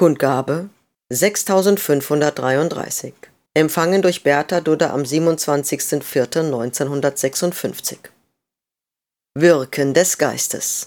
Kundgabe 6533. Empfangen durch Bertha Dudder am 27.04.1956. Wirken des Geistes.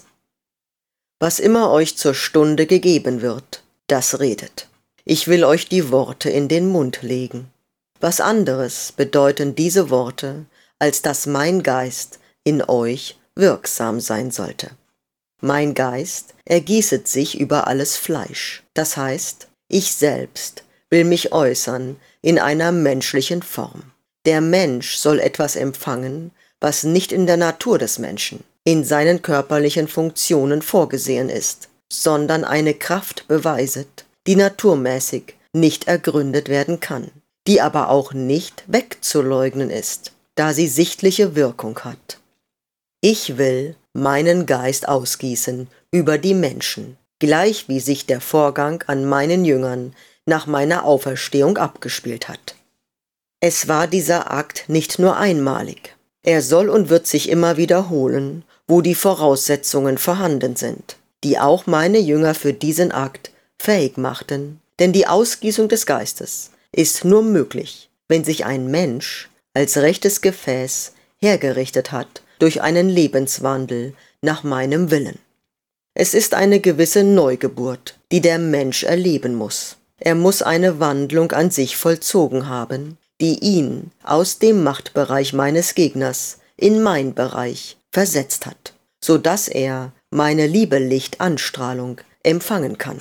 Was immer euch zur Stunde gegeben wird, das redet. Ich will euch die Worte in den Mund legen. Was anderes bedeuten diese Worte, als dass mein Geist in euch wirksam sein sollte. Mein Geist ergießet sich über alles Fleisch. Das heißt, ich selbst will mich äußern in einer menschlichen Form. Der Mensch soll etwas empfangen, was nicht in der Natur des Menschen, in seinen körperlichen Funktionen vorgesehen ist, sondern eine Kraft beweiset, die naturmäßig nicht ergründet werden kann, die aber auch nicht wegzuleugnen ist, da sie sichtliche Wirkung hat. Ich will meinen Geist ausgießen über die Menschen, gleich wie sich der Vorgang an meinen Jüngern nach meiner Auferstehung abgespielt hat. Es war dieser Akt nicht nur einmalig. Er soll und wird sich immer wiederholen, wo die Voraussetzungen vorhanden sind, die auch meine Jünger für diesen Akt fähig machten, denn die Ausgießung des Geistes ist nur möglich, wenn sich ein Mensch als rechtes Gefäß hergerichtet hat durch einen Lebenswandel nach meinem Willen. Es ist eine gewisse Neugeburt, die der Mensch erleben muss. Er muss eine Wandlung an sich vollzogen haben, die ihn aus dem Machtbereich meines Gegners in mein Bereich versetzt hat, so dass er meine Liebe-Licht-Anstrahlung empfangen kann.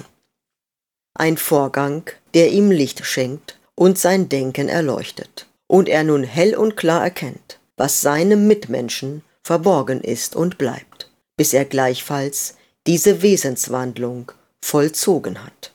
Ein Vorgang, der ihm Licht schenkt und sein Denken erleuchtet, und er nun hell und klar erkennt, was seinem Mitmenschen verborgen ist und bleibt, bis er gleichfalls diese Wesenswandlung vollzogen hat.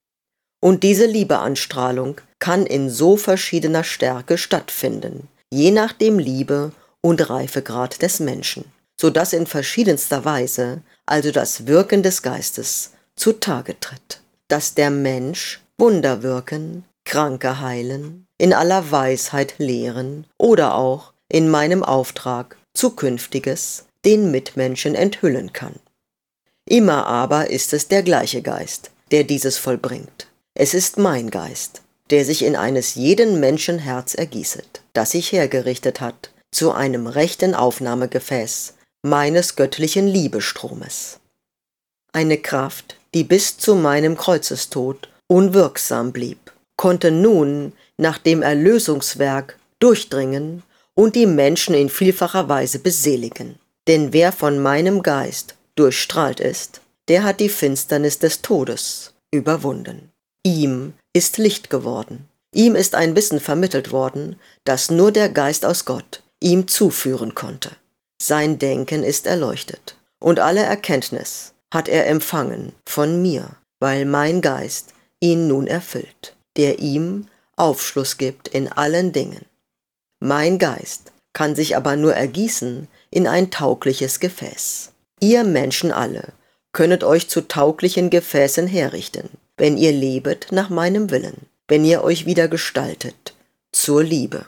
Und diese Liebeanstrahlung kann in so verschiedener Stärke stattfinden, je nach dem Liebe- und Reifegrad des Menschen, so dass in verschiedenster Weise also das Wirken des Geistes zutage tritt, dass der Mensch Wunder wirken, Kranke heilen, in aller Weisheit lehren oder auch in meinem Auftrag Zukünftiges den Mitmenschen enthüllen kann. Immer aber ist es der gleiche Geist, der dieses vollbringt. Es ist mein Geist, der sich in eines jeden Menschen Herz ergießet, das sich hergerichtet hat zu einem rechten Aufnahmegefäß meines göttlichen Liebestromes. Eine Kraft, die bis zu meinem Kreuzestod unwirksam blieb, konnte nun nach dem Erlösungswerk durchdringen und die Menschen in vielfacher Weise beseligen. Denn wer von meinem Geist durchstrahlt ist, der hat die Finsternis des Todes überwunden. Ihm ist Licht geworden. Ihm ist ein Wissen vermittelt worden, das nur der Geist aus Gott ihm zuführen konnte. Sein Denken ist erleuchtet und alle Erkenntnis hat er empfangen von mir, weil mein Geist ihn nun erfüllt, der ihm Aufschluss gibt in allen Dingen. Mein Geist kann sich aber nur ergießen in ein taugliches Gefäß. Ihr Menschen alle könnet euch zu tauglichen Gefäßen herrichten, wenn ihr lebet nach meinem Willen, wenn ihr euch wieder gestaltet zur Liebe.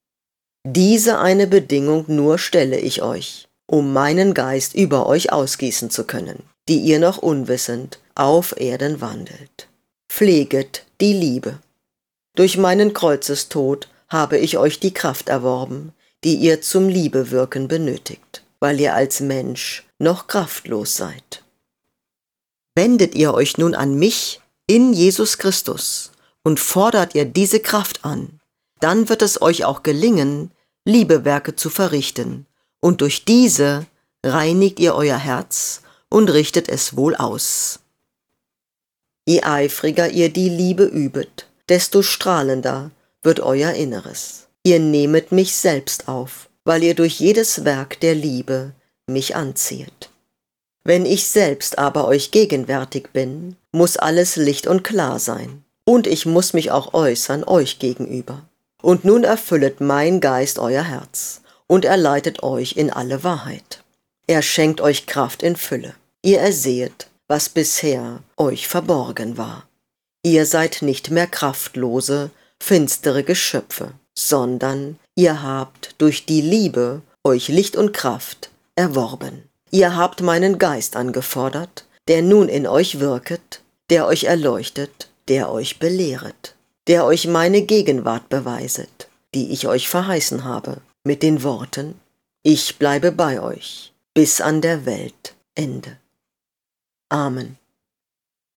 Diese eine Bedingung nur stelle ich euch, um meinen Geist über euch ausgießen zu können, die ihr noch unwissend auf Erden wandelt. Pfleget die Liebe. Durch meinen Kreuzestod habe ich euch die Kraft erworben, die ihr zum Liebewirken benötigt, weil ihr als Mensch noch kraftlos seid. Wendet ihr euch nun an mich in Jesus Christus und fordert ihr diese Kraft an, dann wird es euch auch gelingen, Liebewerke zu verrichten, und durch diese reinigt ihr euer Herz und richtet es wohl aus. Je eifriger ihr die Liebe übet, desto strahlender wird euer Inneres. Ihr nehmet mich selbst auf, weil ihr durch jedes Werk der Liebe mich anziehet. Wenn ich selbst aber euch gegenwärtig bin, muss alles licht und klar sein, und ich muss mich auch äußern euch gegenüber. Und nun erfüllet mein Geist euer Herz, und er leitet euch in alle Wahrheit. Er schenkt euch Kraft in Fülle. Ihr ersehet, was bisher euch verborgen war. Ihr seid nicht mehr kraftlose, finstere Geschöpfe, sondern ihr habt durch die Liebe euch Licht und Kraft erworben. Ihr habt meinen Geist angefordert, der nun in euch wirket, der euch erleuchtet, der euch belehret, der euch meine Gegenwart beweiset, die ich euch verheißen habe, mit den Worten: Ich bleibe bei euch bis an der Welt Ende. Amen.